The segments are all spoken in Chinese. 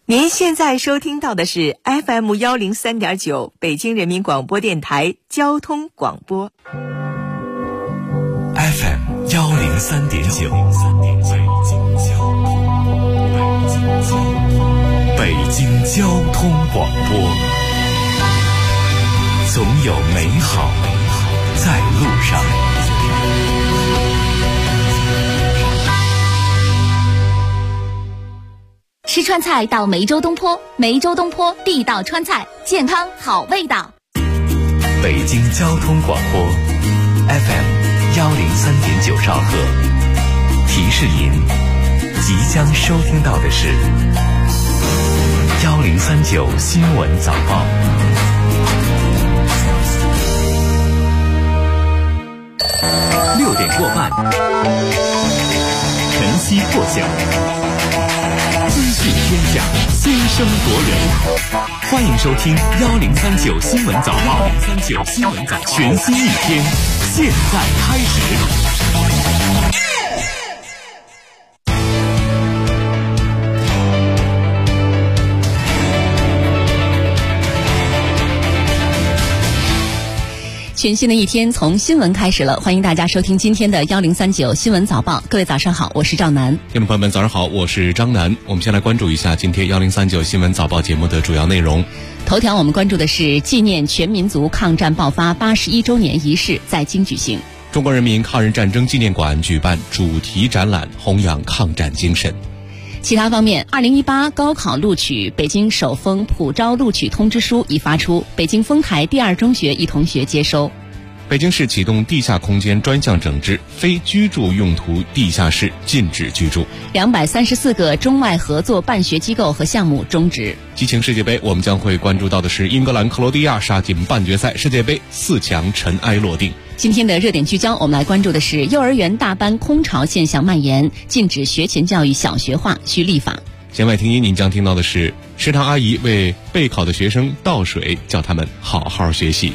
您现在收听到的是 FM103.9 北京人民广播电台交通广播。 FM103.9 北京交通广播，总有美好在路上。 吃川菜到梅州东坡，梅州东坡地道川菜，健康好味道。 北京交通广播 FM103.9 兆赫，提示您即将收听到的是1039新闻早报。6点过半，晨曦破晓，资讯天下，先声夺人。欢迎收听1039新闻早报，1039新闻早报，全新一天，现在开始。 全新的一天从新闻开始了，欢迎大家收听今天的1039新闻早报。各位早上好，我是赵楠。 听众朋友们早上好，我是张楠。我们先来关注一下今天1039新闻早报节目的主要内容。 头条我们关注的是纪念全民族抗战爆发81周年仪式在京举行。 中国人民抗日战争纪念馆举办主题展览，弘扬抗战精神。 其他方面，2018高考录取北京首封普招录取通知书已发出，北京丰台第2中学一同学接收。 北京市启动地下空间专项整治，非居住用途地下室禁止居住。 234个中外合作办学机构和项目终止。 激情世界杯，我们将会关注到的是英格兰克罗地亚杀进半决赛，世界杯4强尘埃落定。 今天的热点聚焦，我们来关注的是幼儿园大班空巢现象蔓延，禁止学前教育小学化，需立法。 弦外听音，您将听到的是食堂阿姨为备考的学生倒水，叫他们好好学习。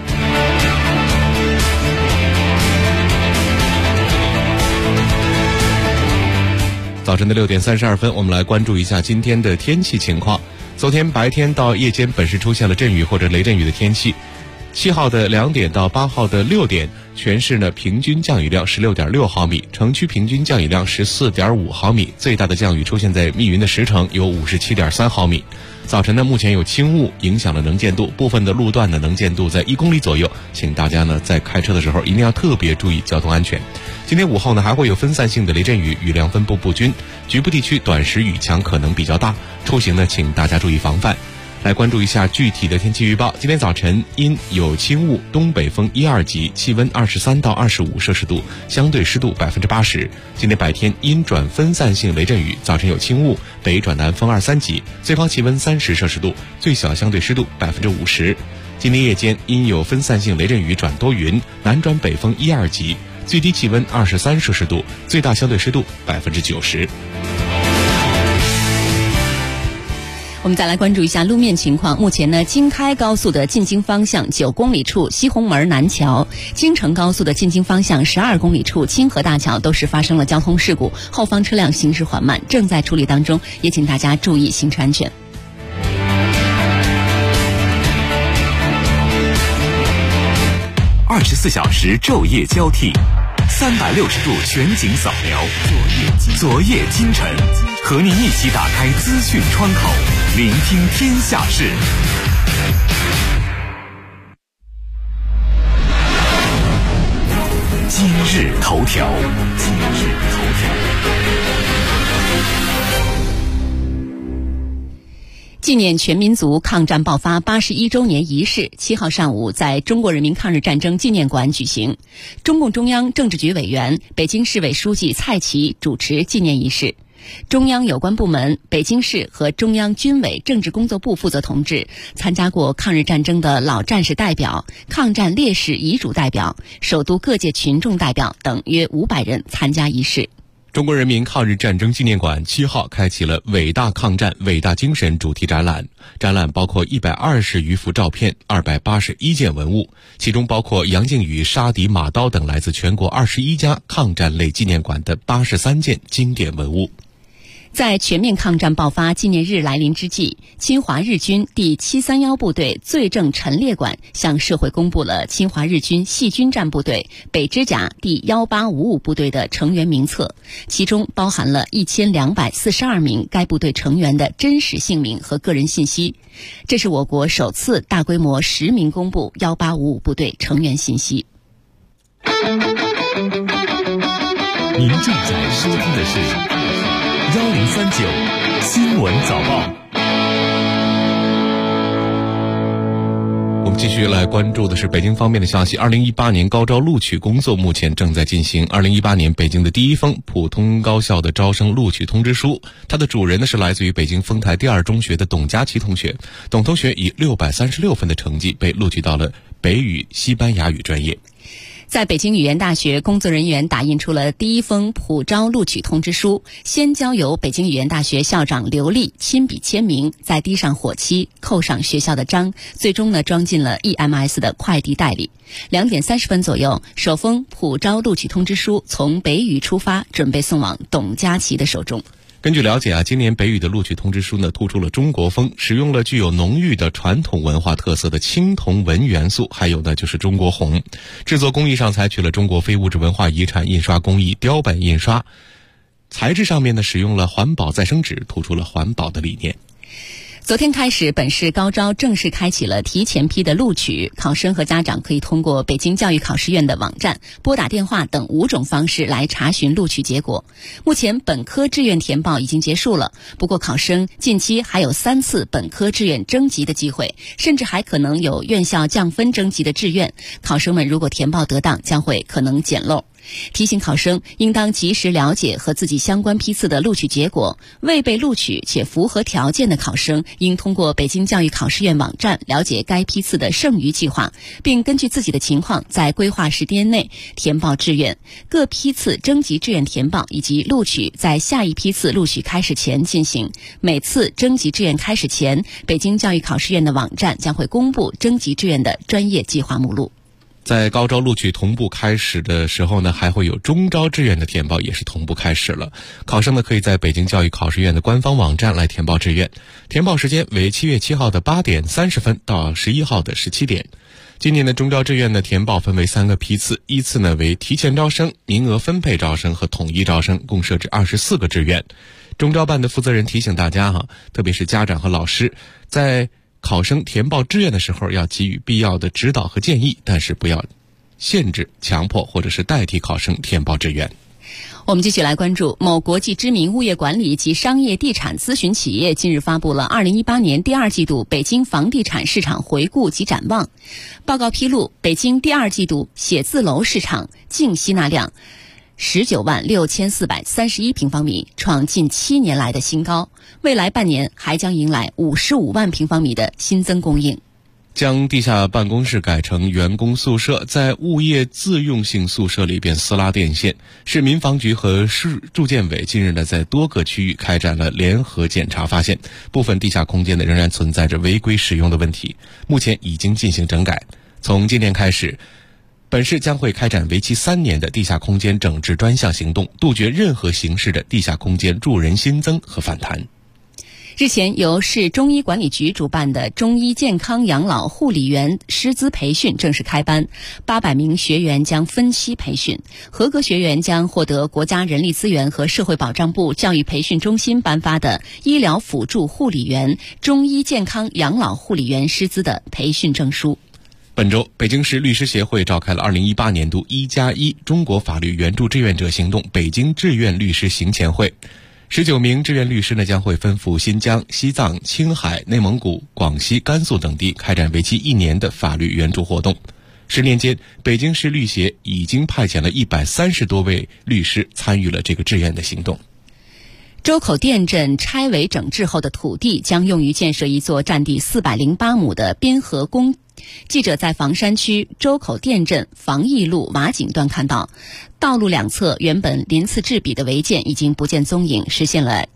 早晨的6点32分，我们来关注一下今天的天气情况。昨天白天到夜间本市出现了阵雨或者雷阵雨的天气。7号的2点到8号的6点，全市呢平均降雨量16.6毫米，城区平均降雨量14.5毫米，最大的降雨出现在密云的石城，有57.3毫米。早晨呢，目前有轻雾影响了能见度，部分的路段的能见度在1公里左右，请大家呢在开车的时候一定要特别注意交通安全。今天午后呢还会有分散性的雷阵雨，雨量分布不均，局部地区短时雨强可能比较大，出行呢请大家注意防范。来关注一下具体的天气预报。今天早晨阴有轻雾，东北风1、2级，气温23到25摄氏度，相对湿度80%。今天白天阴转分散性雷阵雨，早晨有轻雾，北转南风2、3级，最高气温30摄氏度，最小相对湿度50%。今天夜间阴有分散性雷阵雨转多云，南转北风1、2级，最低气温23摄氏度，最大相对湿度90%。 我们再来关注一下路面情况。目前呢，京开高速的进京方向9公里处西红门南桥，京承高速的进京方向12公里处清河大桥都是发生了交通事故，后方车辆行驶缓慢，正在处理当中，也请大家注意行车安全。 24小时昼夜交替，360度全景扫描，昨夜今晨，和您一起打开资讯窗口，聆听天下事。今日头条。 纪念全民族抗战爆发81周年仪式7号上午在中国人民抗日战争纪念馆举行。中共中央政治局委员、北京市委书记蔡奇主持纪念仪式。中央有关部门、北京市和中央军委政治工作部负责同志、参加过抗日战争的老战士代表、抗战烈士遗嘱代表、首都各界群众代表等约500人参加仪式。 中国人民抗日战争纪念馆7号开启了伟大抗战伟大精神主题展览，展览包括120余幅照片、281件文物，其中包括杨靖宇杀敌马刀等来自全国21家抗战类纪念馆的83件经典文物。 在全面抗战爆发纪念日来临之际，侵华日军第731部队罪证陈列馆向社会公布了侵华日军细菌战部队北支甲第1855部队的成员名册，其中包含了1242名该部队成员的真实姓名和个人信息。这是我国首次大规模实名公布1855部队成员信息。 您正在收听的是1039新闻早报。 我们继续来关注的是北京方面的消息。2018年高招录取工作目前正在进行。2018年北京的第一封普通高校的招生录取通知书，它的主人呢是来自于北京丰台第二中学的董佳琪同学。董同学以636分的成绩被录取到了北语西班牙语专业。 在北京语言大学，工作人员打印出了第一封普招录取通知书，先交由北京语言大学校长刘丽亲笔签名，再滴上火漆，扣上学校的章，最终呢装进了 EMS 的快递袋里。2点30分左右，首封普招录取通知书从北语出发，准备送往董佳琪的手中。 根据了解今年北语的录取通知书呢，突出了中国风，使用了具有浓郁的传统文化特色的青铜文元素，还有呢就是中国红。制作工艺上采取了中国非物质文化遗产印刷工艺雕版印刷，材质上面呢使用了环保再生纸，突出了环保的理念。 昨天开始，本市高招正式开启了提前批的录取，考生和家长可以通过北京教育考试院的网站、拨打电话等5种方式来查询录取结果。目前本科志愿填报已经结束了，不过考生近期还有3次本科志愿征集的机会，甚至还可能有院校降分征集的志愿，考生们如果填报得当，将会可能捡漏。提醒考生应当及时了解和自己相关批次的录取结果，未被录取且符合条件的考生应通过北京教育考试院网站了解该批次的剩余计划，并根据自己的情况在规划时间内填报志愿。各批次征集志愿填报以及录取在下一批次录取开始前进行，每次征集志愿开始前，北京教育考试院的网站将会公布征集志愿的专业计划目录。 在高招录取同步开始的时候呢，还会有中招志愿的填报也是同步开始了。考生呢可以在北京教育考试院的官方网站来填报志愿，填报时间为7月7号的8点30分到11号的17点。今年的中招志愿的填报分为3个批次，依次呢为提前招生、名额分配招生和统一招生，共设置24个志愿。中招办的负责人提醒大家特别是家长和老师，在考生填报志愿的时候要给予必要的指导和建议，但是不要限制、强迫或者是代替考生填报志愿。 我们继续来关注，某国际知名物业管理及商业地产咨询企业近日发布了2018年第2季度北京房地产市场回顾及展望。报告披露，北京第2季度写字楼市场净吸纳量196431平方米，创近7年来的新高。未来半年还将迎来55万平方米的新增供应。 将地下办公室改成员工宿舍，在物业自用性宿舍里边撕拉电线。市民房局和市住建委近日呢，在多个区域开展了联合检查，发现部分地下空间呢仍然存在着违规使用的问题，目前已经进行整改。从今天开始，本市将会开展为期3年的地下空间整治专项行动，杜绝任何形式的地下空间助人新增和反弹。 日前，由市中医管理局主办的中医健康养老护理员师资培训正式开班，800名学员将分期培训，合格学员将获得国家人力资源和社会保障部教育培训中心颁发的医疗辅助护理员、中医健康养老护理员师资的培训证书。 本周，北京市律师协会召开了2018年度1+1中国法律援助志愿者行动北京志愿律师行前会。19名志愿律师呢将会分赴新疆、西藏、青海、内蒙古、广西、甘肃等地开展为期1年的法律援助活动。10年间，北京市律协已经派遣了130多位律师参与了这个志愿的行动。 周口店镇拆违整治后的土地将用于建设一座占地408亩的滨河宫。记者在房山区周口店镇防疫路瓦井段看到，道路两侧原本鳞次栉比的违建已经不见踪影，实现了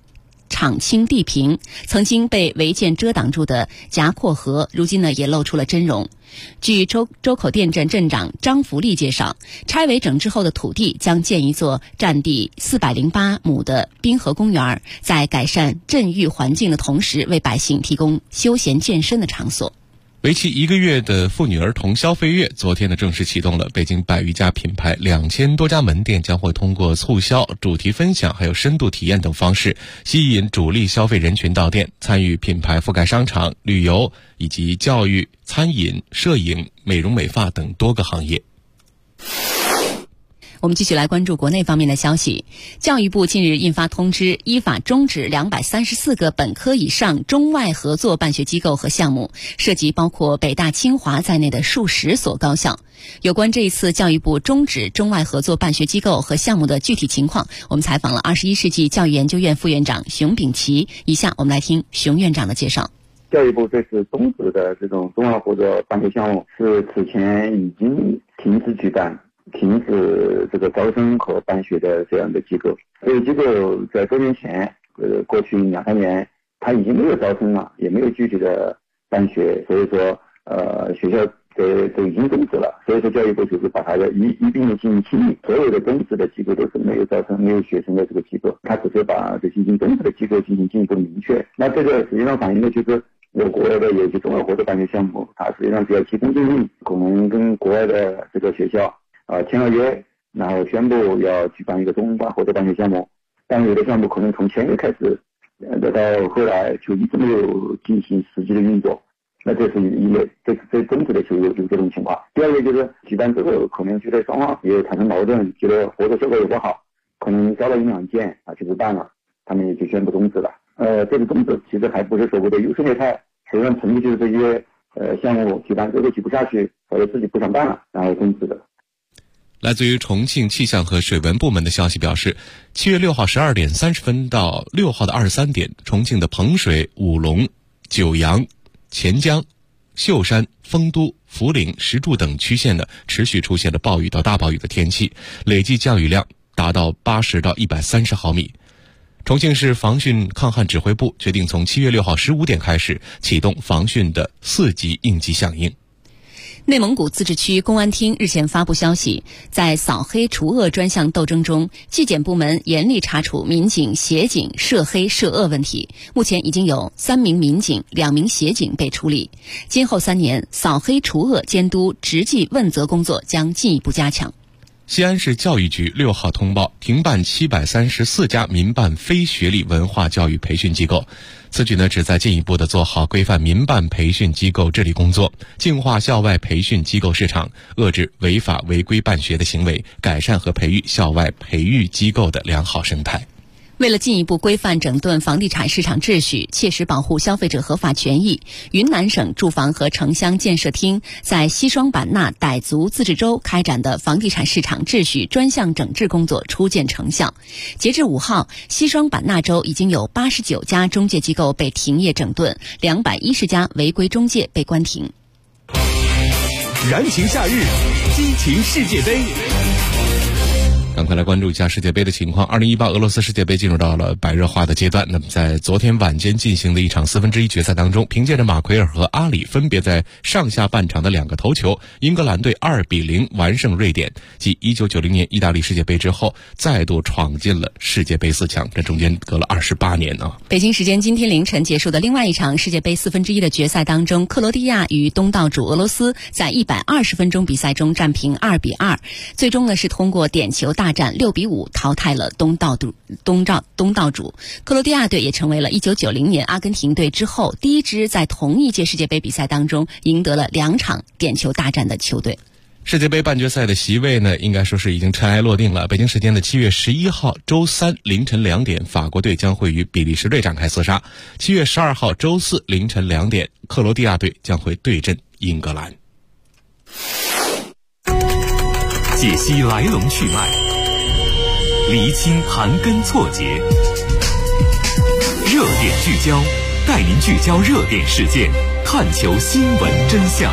场清地平，曾经被违建遮挡住的夹阔河，如今呢也露出了真容。据周口店镇镇长张福利介绍，拆违整治后的土地将建一座占地408亩的滨河公园，在改善镇域环境的同时，为百姓提供休闲健身的场所。 为期1个月的妇女儿童消费月昨天呢正式启动了。北京100余家品牌2000多家门店将会通过促销、主题分享还有深度体验等方式，吸引主力消费人群到店，参与品牌覆盖商场、旅游以及教育、餐饮、摄影、美容美发等多个行业。 我们继续来关注国内方面的消息。教育部近日印发通知，依法终止234个本科以上中外合作办学机构和项目，涉及包括北大、清华在内的数十所高校。有关这一次教育部终止中外合作办学机构和项目的具体情况，我们采访了21世纪教育研究院副院长熊秉琦。以下我们来听熊院长的介绍。 教育部这次终止的这种中外合作办学项目是此前已经停止举办、停止这个招生和办学的这样的机构。这个机构在多年前，过去2-3年，它已经没有招生了，也没有具体的办学，所以说，学校都已经终止了。所以说，教育部就是把它的一并的进行清理，所有的终止的机构都是没有招生、没有学生的这个机构，它只是把这些已经终止的机构进行进一步的明确。那这个实际上反映的就是国外的有些中外合作办学项目，它实际上只要提供经费，可能跟国外的这个学校签了约，然后宣布要举办一个中外合作办学项目，但有的项目可能从签约开始，到后来就一直没有进行实际的运作，那这是一类，这终止的就有这种情况。第二个就是举办之后，可能觉得双方也产生矛盾，觉得合作效果也不好，可能招了1-2件就不办了，他们也就宣布终止了。这个终止其实还不是所谓的优胜劣汰，实际上纯粹就是这些项目举办之后举不下去，或者自己不想办了，然后终止的。 来自于重庆气象和水文部门的消息表示，7月6号12点30分到6号的23点，重庆的彭水、武隆、九阳、钱江、秀山、丰都、涪陵、石柱等区县呢持续出现了暴雨到大暴雨的天气，累计降雨量达到80到130毫米。重庆市防汛抗旱指挥部决定从7月6号15点开始启动防汛的4级应急响应。 内蒙古自治区公安厅日前发布消息，在扫黑除恶专项斗争中，纪检部门严厉查处民警协警涉黑涉恶问题，目前已经有3名民警、2名协警被处理。今后3年，扫黑除恶监督执纪问责工作将进一步加强。 西安市教育局6号通报停办734家民办非学历文化教育培训机构，此举呢旨在进一步的做好规范民办培训机构治理工作，净化校外培训机构市场，遏制违法违规办学的行为，改善和培育校外培育机构的良好生态。 为了进一步规范整顿房地产市场秩序，切实保护消费者合法权益，云南省住房和城乡建设厅在西双版纳傣族自治州开展的房地产市场秩序专项整治工作初见成效。截至5号，西双版纳州已经有89家中介机构被停业整顿，210家违规中介被关停。 燃情夏日，激情世界杯。 赶快来关注一下世界杯的情况。2018俄罗斯世界杯进入到了白热化的阶段。那么在昨天晚间进行的一场1/4决赛当中，凭借着马奎尔和阿里分别在上下半场的2个头球，英格兰队2-0完胜瑞典，继1990年意大利世界杯之后再度闯进了世界杯4强，这中间隔了28年啊。 北京时间今天凌晨结束的另外一场世界杯1/4的决赛当中，克罗地亚与东道主俄罗斯在120分钟比赛中战平2-2，最终呢是通过点球大战6-5淘汰了东道主。克罗地亚队也成为了1990年阿根廷队之后第一支在同一届世界杯比赛当中赢得了2场点球大战的球队。 世界杯半决赛的席位呢，应该说是已经尘埃落定了。北京时间的7月11号周3凌晨2点，法国队将会与比利时队展开厮杀。7月12号周4凌晨2点，克罗地亚队将会对阵英格兰。 解析来龙去脉，厘清盘根错节，热点聚焦，带您聚焦热点事件，探求新闻真相。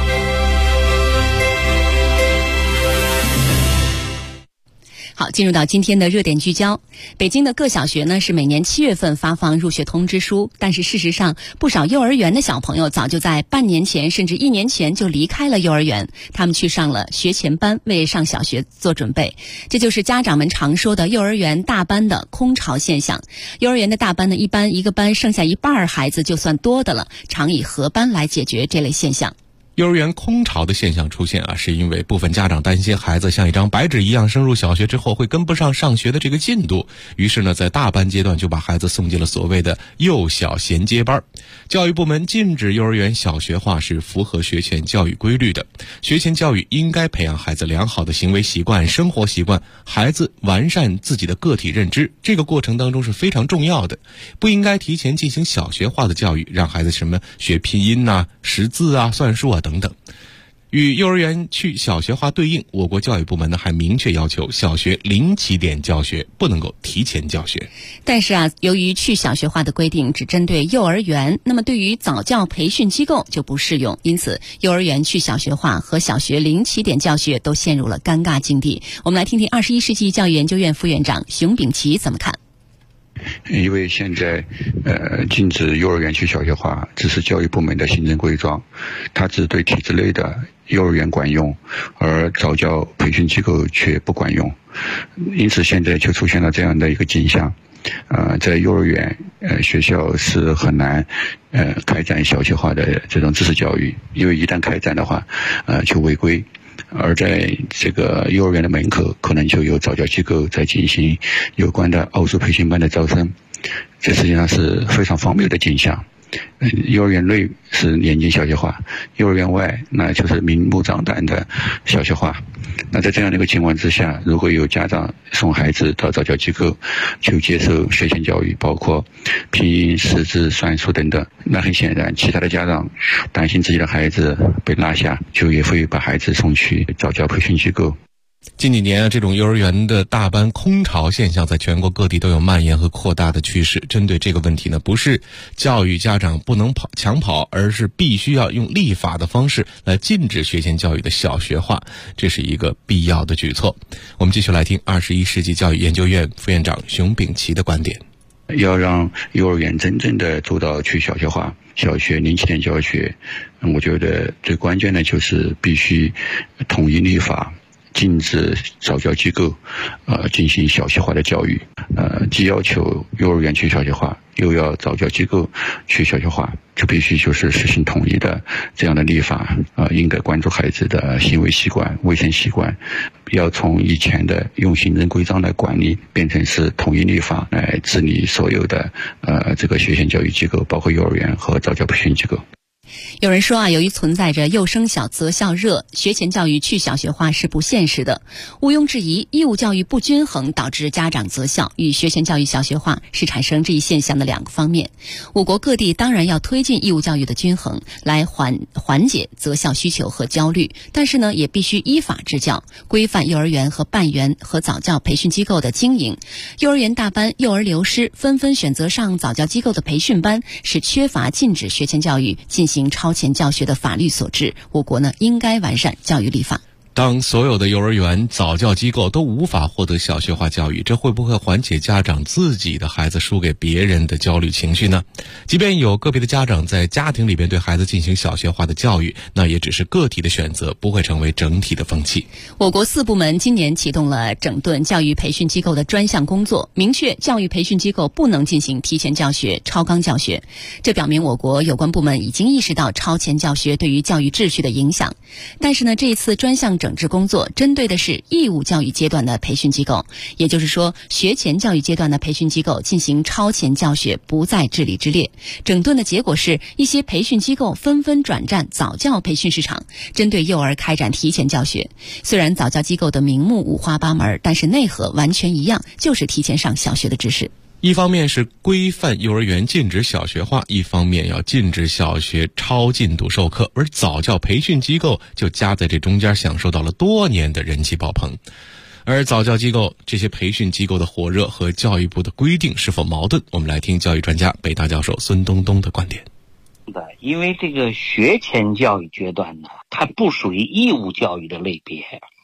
好，进入到今天的热点聚焦。北京的各小学呢是每年7月份发放入学通知书，但是事实上，不少幼儿园的小朋友早就在半年前甚至1年前就离开了幼儿园，他们去上了学前班，为上小学做准备。这就是家长们常说的幼儿园大班的空巢现象。幼儿园的大班呢，一般一个班剩下一半孩子就算多的了，常以合班来解决这类现象。 幼儿园空巢的现象出现是因为部分家长担心孩子像一张白纸一样升入小学之后会跟不上上学的这个进度，于是呢，在大班阶段就把孩子送进了所谓的幼小衔接班。教育部门禁止幼儿园小学化是符合学前教育规律的。学前教育应该培养孩子良好的行为习惯、生活习惯，孩子完善自己的个体认知，这个过程当中是非常重要的。不应该提前进行小学化的教育，让孩子什么学拼音识字算术等等。与幼儿园去小学化对应，我国教育部门呢还明确要求小学零起点教学，不能够提前教学。 但是由于去小学化的规定只针对幼儿园，那么对于早教培训机构就不适用，因此幼儿园去小学化和小学零起点教学都陷入了尴尬境地。我们来听听21世纪教育研究院副院长熊丙奇怎么看。 因为现在禁止幼儿园去小学化只是教育部门的行政规章，它只对体制内的幼儿园管用，而早教培训机构却不管用，因此现在就出现了这样的一个景象。在幼儿园学校是很难开展小学化的这种知识教育，因为一旦开展的话就违规，而在这个幼儿园的门口可能就有早教机构在进行有关的奥数培训班的招生，这实际上是非常荒谬的景象。幼儿园内是年级小学化，幼儿园外那就是明目张胆的小学化。那在这样的一个情况之下，如果有家长送孩子到早教机构去接受学前教育，包括拼音、识字、算术等等，那很显然其他的家长担心自己的孩子被落下，就也会把孩子送去早教培训机构。 近几年这种幼儿园的大班空巢现象在全国各地都有蔓延和扩大的趋势。针对这个问题呢，不是教育家长不能抢跑，而是必须要用立法的方式来禁止学前教育的小学化，这是一个必要的举措。我们继续来听21世纪教育研究院副院长熊丙奇的观点。 要让幼儿园真正的做到去小学化，小学零起点教学，我觉得最关键的就是必须统一立法，禁止早教机构进行小学化的教育，既要求幼儿园去小学化，又要早教机构去小学化，就必须就是实行统一的这样的立法，应该关注孩子的行为习惯、卫生习惯，要从以前的用行政规章来管理，变成是统一立法来治理所有的这个学前教育机构，包括幼儿园和早教培训机构。 有人说由于存在着幼升小择校热，学前教育去小学化是不现实的。毋庸置疑，义务教育不均衡导致家长择校，与学前教育小学化是产生这一现象的两个方面。我国各地当然要推进义务教育的均衡，来缓解择校需求和焦虑，但是呢，也必须依法治教，规范幼儿园和办园和早教培训机构的经营。幼儿园大班幼儿流失，纷纷选择上早教机构的培训班，是缺乏禁止学前教育进行超前教学的法律所致。我国呢，应该完善教育立法。 当所有的幼儿园、早教机构都无法获得小学化教育，这会不会缓解家长自己的孩子输给别人的焦虑情绪呢？即便有个别的家长在家庭里边对孩子进行小学化的教育，那也只是个体的选择，不会成为整体的风气。 我国4部门今年启动了整顿教育培训机构的专项工作，明确教育培训机构不能进行提前教学、超纲教学。这表明我国有关部门已经意识到超前教学对于教育秩序的影响。但是呢，这一次专项整治工作针对的是义务教育阶段的培训机构，也就是说，学前教育阶段的培训机构进行超前教学不在治理之列。整顿的结果是，一些培训机构纷纷转战早教培训市场，针对幼儿开展提前教学。虽然早教机构的名目五花八门，但是内核完全一样，就是提前上小学的知识。 一方面是规范幼儿园禁止小学化，一方面要禁止小学超进度授课，而早教培训机构就夹在这中间，享受到了多年的人气爆棚。而早教机构这些培训机构的火热和教育部的规定是否矛盾？我们来听教育专家北大教授孙东东的观点。 因为这个学前教育阶段呢，它不属于义务教育的类别，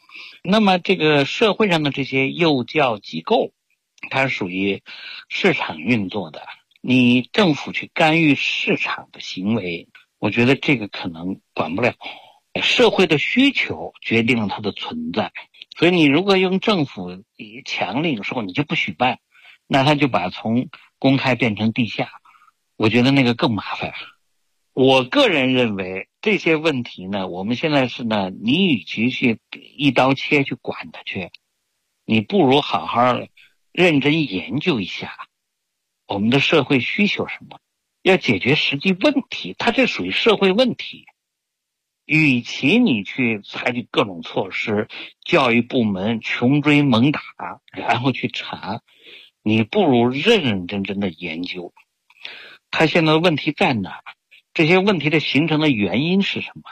那么这个社会上的这些幼教机构，它属于市场运作的，你政府去干预市场的行为，我觉得这个可能管不了。社会的需求决定了它的存在，所以你如果用政府强令说你就不许办，那他就把从公开变成地下，我觉得那个更麻烦。我个人认为这些问题呢，我们现在是呢，你与其去一刀切去管它去，你不如好好认真研究一下我们的社会需求什么，要解决实际问题，它这属于社会问题。与其你去采取各种措施，教育部门穷追猛打，然后去查，你不如认认真真的研究它现在的问题在哪，这些问题的形成的原因是什么。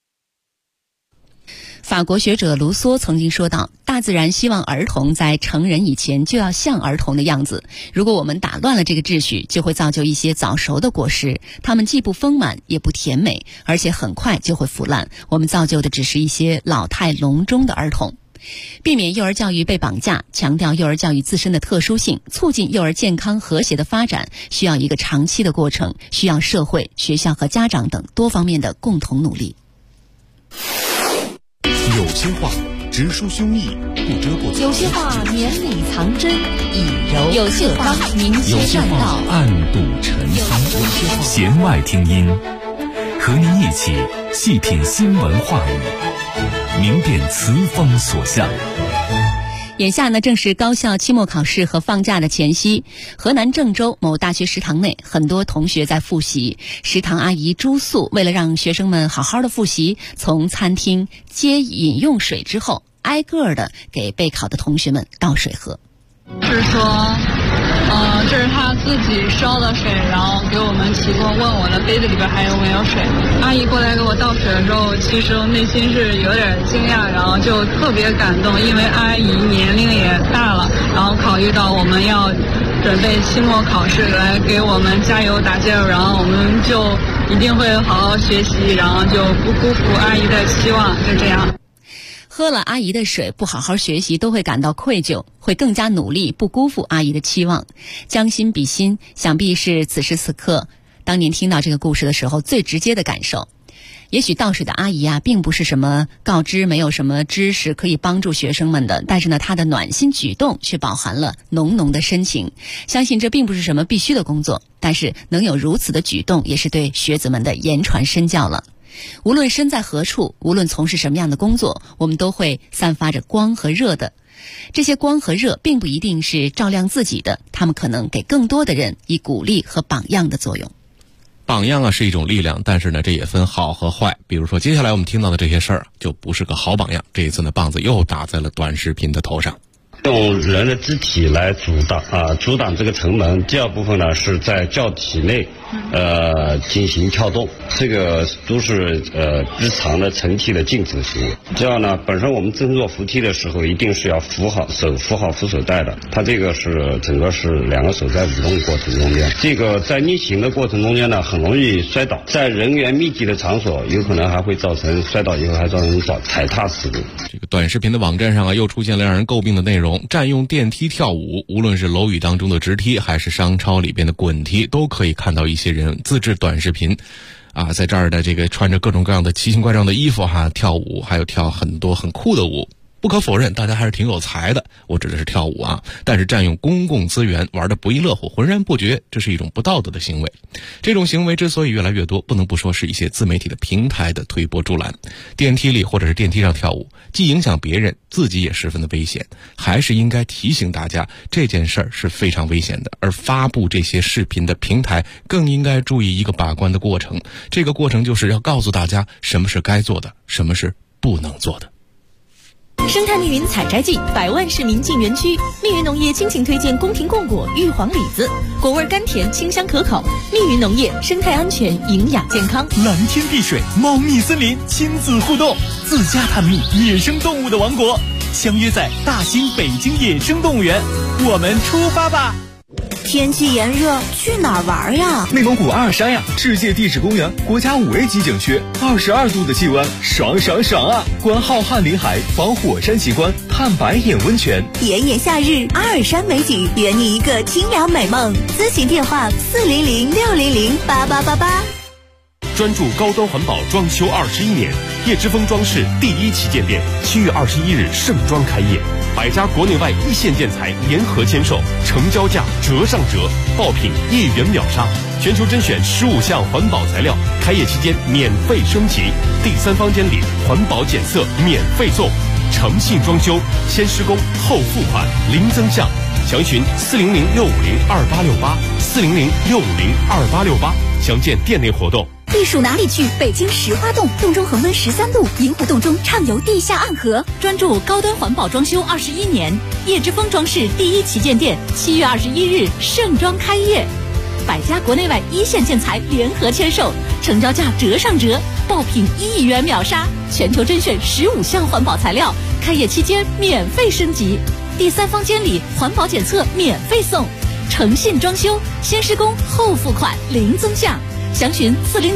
法国学者卢梭曾经说到，大自然希望儿童在成人以前就要像儿童的样子，如果我们打乱了这个秩序，就会造就一些早熟的果实，它们既不丰满也不甜美，而且很快就会腐烂，我们造就的只是一些老态龙钟的儿童。避免幼儿教育被绑架，强调幼儿教育自身的特殊性，促进幼儿健康和谐的发展，需要一个长期的过程，需要社会、学校和家长等多方面的共同努力。 有些话直抒胸臆，不遮过； 有些话绵里藏针，以柔；有些话明有些歇栈道， 话暗度陈仓。弦外听音，和您一起细品新闻话语，明辨词风所向。 眼下呢，正是高校期末考试和放假的前夕。河南郑州某大学食堂内，很多同学在复习。食堂阿姨朱素为了让学生们好好的复习，从餐厅接饮用水之后，挨个的给备考的同学们倒水喝。 是说，这是他自己烧的水，然后给我们提供，问我的杯子里边还有没有水。阿姨过来给我倒水的时候，其实内心是有点惊讶，然后就特别感动，因为阿姨年龄也大了，然后考虑到我们要准备期末考试，来给我们加油打劲儿，然后我们就一定会好好学习，然后就不辜负阿姨的期望，就这样。 喝了阿姨的水，不好好学习，都会感到愧疚，会更加努力，不辜负阿姨的期望。将心比心，想必是此时此刻当年听到这个故事的时候最直接的感受。也许倒水的阿姨啊，并不是什么告知没有什么知识可以帮助学生们的，但是呢，她的暖心举动却饱含了浓浓的深情。相信这并不是什么必须的工作，但是能有如此的举动，也是对学子们的言传身教了。无论身在何处，无论从事什么样的工作，我们都会散发着光和热的。这些光和热并不一定是照亮自己的，它们可能给更多的人以鼓励和榜样的作用。 榜样啊是一种力量，但是呢，这也分好和坏。比如说，接下来我们听到的这些事儿，就不是个好榜样。这一次呢，棒子又打在了短视频的头上。 用人的肢体来阻挡这个城门。第二部分呢，是在教体内进行跳动，这个都是日常的成体的静止行为。这样呢，本身我们振作扶梯的时候，一定是要扶好扶手带的。它这个是整个是两个手在舞动过程中间，这个在逆行的过程中间呢，很容易摔倒。在人员密集的场所，有可能还会造成摔倒以后还造成踩踏事故。 这个短视频的网站上啊，又出现了让人诟病的内容。占用电梯跳舞，无论是楼宇当中的直梯，还是商超里边的滚梯，都可以看到一些人自制短视频，在这儿的这个穿着各种各样的奇形怪状的衣服跳舞，还有跳很多很酷的舞。不可否认，大家还是挺有才的，我指的是跳舞啊。但是占用公共资源，玩得不亦乐乎，浑然不觉，这是一种不道德的行为。这种行为之所以越来越多，不能不说是一些自媒体的平台的推波助澜。电梯里或者是电梯上跳舞，既影响别人，自己也十分的危险。还是应该提醒大家，这件事儿是非常危险的。而发布这些视频的平台，更应该注意一个把关的过程。这个过程就是要告诉大家，什么是该做的，什么是不能做的。 生态密云采摘季，100万市民进园区。密云农业倾情推荐宫廷贡果、玉皇李子，果味甘甜，清香可口。密云农业，生态安全，营养健康。 蓝天碧水，猫蜜森林，亲子互动，自家探秘野生动物的王国，相约在大兴北京野生动物园，我们出发吧！ 天气炎热，去哪儿玩呀？ 内蒙古阿尔山呀，世界地质公园，国家5A 级景区，22度的气温，爽爽爽啊！观浩瀚林海，访火山奇观，探白眼温泉。 炎炎夏日，阿尔山美景，圆你一个清凉美梦。咨询电话400-600-8888。 专注高端环保装修21年，叶之峰装饰第1旗舰店7月21日盛装开业，100家国内外一线建材联合签售，成交价折上折，爆品1元秒杀，全球甄选15项环保材料，开业期间免费升级，第3方监理环保检测免费送，诚信装修，先施工后付款，零增项，详询400-650-2868，400-650-2868，详见店内活动。 避暑哪里去？北京石花洞，洞中恒温13度，银湖洞中畅游地下暗河。 专注高端环保装修21年，叶之峰装饰第1旗舰店7月21日盛装开业，100家国内外一线建材联合签售，成交价折上折，爆品1亿元秒杀，全球甄选15项环保材料，开业期间免费升级，第3方监理环保检测免费送，诚信装修，先施工后付款，零增项。详询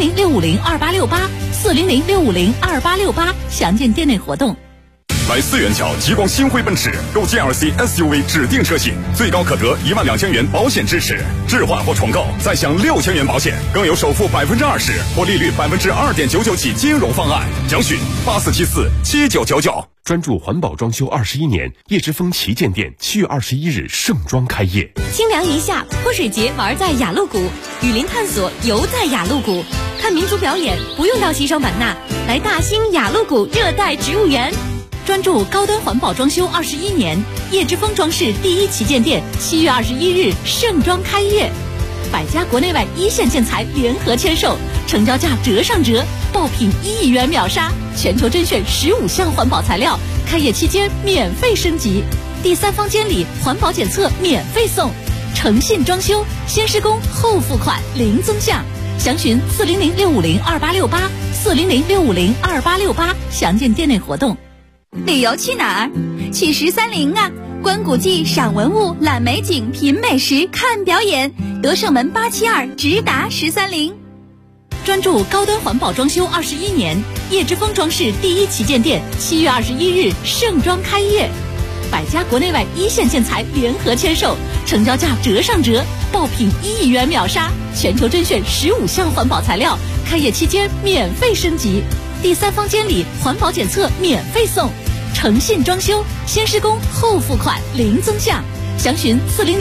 400-650-2868，400-650-2868，详见店内活动。 来4元桥极光星辉奔驰购 GLC SUV 指定车型，最高可得12000元保险支持，置换或重购再享6000元保险，更有首付20%或利率2.99%起金融方案。详询84747999。 专注环保装修21年，叶之峰旗舰店7月21日盛装开业。 清凉一夏，泼水节玩在雅鹿谷，雨林探索游在雅鹿谷，看民族表演不用到西双版纳，来大兴雅鹿谷热带植物园。 专注高端环保装修21年，叶之峰装饰第1旗舰店7月21日盛装开业，100家国内外一线建材联合签售，成交价折上折，爆品1亿元秒杀，全球甄选15项环保材料，开业期间免费升级，第3方监理环保检测免费送，诚信装修，先施工后付款，零增项。详询400-650-2868，400-650-2868，详见店内活动。 旅游去哪儿？去13陵啊！观古迹、赏文物、览美景、品美食、看表演，德胜门872直达13陵。 专注高端环保装修21年，叶之峰装饰第1旗舰店7月21日盛装开业，100家国内外一线建材联合签售，成交价折上折，爆品1亿元秒杀，全球甄选15项环保材料，开业期间免费升级，第3方监理环保检测免费送，诚信装修，先施工后付款，零增项。详询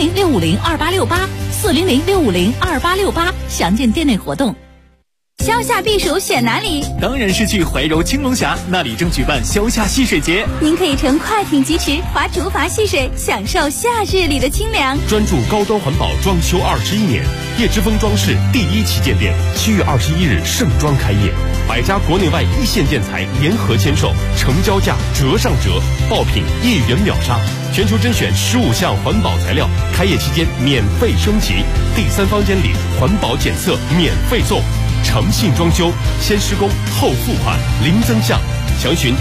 400-650-2868，400-650-2868，详见店内活动。 消夏避暑选哪里？ 当然是去怀柔青龙峡，那里正举办消夏戏水节， 您可以乘快艇疾驰，划竹筏戏水，享受夏日里的清凉。 专注高端环保装修21年，叶之峰装饰第1旗舰店7月21日盛装开业，100家国内外一线建材联合签售，成交价折上折，爆品1元秒杀，全球甄选15项环保材料，开业期间免费升级，第3方监理环保检测免费送，诚信装修，先施工后付款，零增项。详询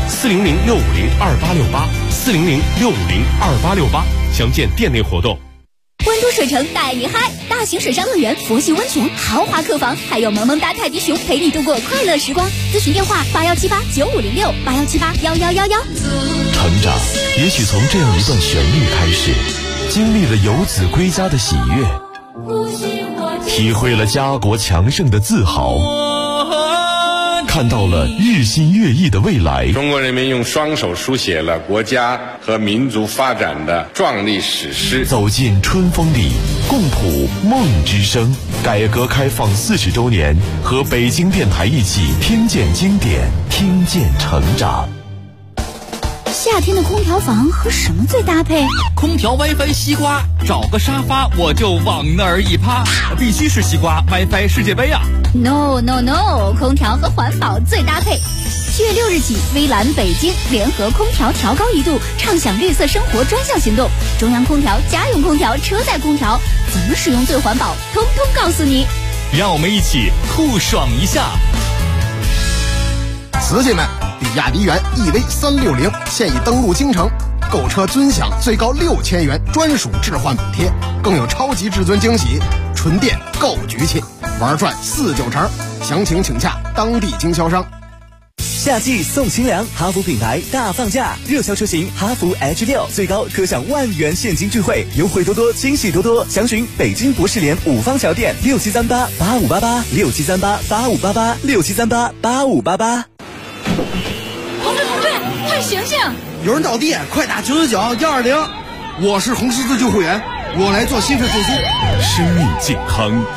400-650-2868，400-650-2868，详见店内活动。 温都水城带你嗨，大型水上乐园、佛系温泉、豪华客房，还有萌萌哒泰迪熊陪你度过快乐时光。咨询电话81789506，81781111。 成长也许从这样一段旋律开始，经历了游子归家的喜悦，体会了家国强盛的自豪，看到了日新月异的未来。 中国人民用双手书写了国家和民族发展的壮丽史诗。 走进春风里，共谱梦之声。改革开放40周年，和北京电台一起听见经典，听见成长。 夏天的空调房和什么最搭配？ 空调 WiFi 西瓜，找个沙发我就往那儿一趴，必须是西瓜 WiFi 世界杯啊 ！No， 空调和环保最搭配。7月6日起，微蓝北京联合空调调高一度，畅享绿色生活专项行动。中央空调、家用空调、车载空调，怎么使用最环保，通通告诉你。 让我们一起酷爽一下！ 瓷器们，比亚迪元 EV360现已登陆京城， 购车尊享最高6000元专属置换补贴，更有超级至尊惊喜，纯电够局气，玩转4-9成。详情请洽当地经销商。 夏季送清凉，哈弗品牌大放价，热销车型哈弗 H6最高可享10000元现金钜惠，优惠多多，惊喜多多。详询北京博士联5方桥店6738-8588，6738-8588，6738-8588。 同志，快醒醒！ 有人倒地，快打999-120。我是红十字救护员，我来做心肺复苏。 生命健康